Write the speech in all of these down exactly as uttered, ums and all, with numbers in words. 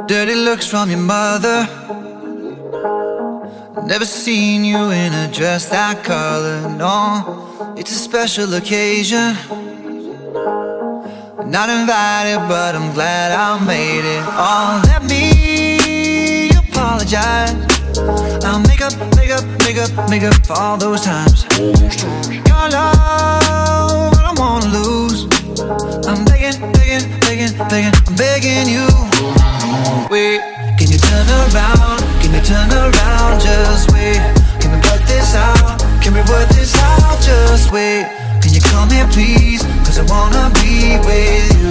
Dirty looks from your mother. Never seen you in a dress that color, no. It's a special occasion. Not invited, but I'm glad I made it. Oh, let me apologize. I'll make up, make up, make up, make up for all those times. Your love, I don't wanna lose. I'm begging, begging, begging, begging, I'm begging you. Wait, can you turn around? Can you turn around? Just wait. Can we work this out? Can we work this out? Just wait. Can you come here please? Cause I wanna be with you.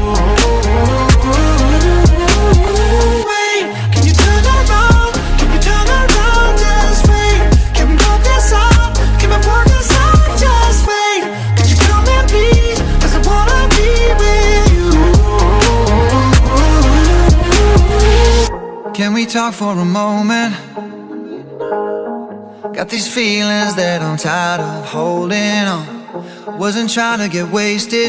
Wait, can you turn around? Can you turn around? Just wait. Can we work this out? Can we work this out? Just wait. Can you come here please? Cause I wanna be with you. Can we talk for a moment? Got these feelings that I'm tired of holding on. Wasn't trying to get wasted.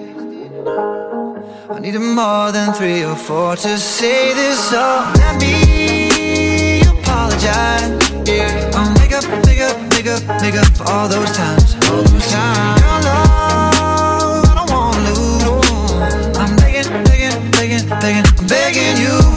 I needed more than three or four to say this, so let me apologize. Yeah, I'll make up, make up, make up, make up for all those times, all those times. Your love, I don't wanna lose. I'm begging, begging, begging, begging, I'm begging you.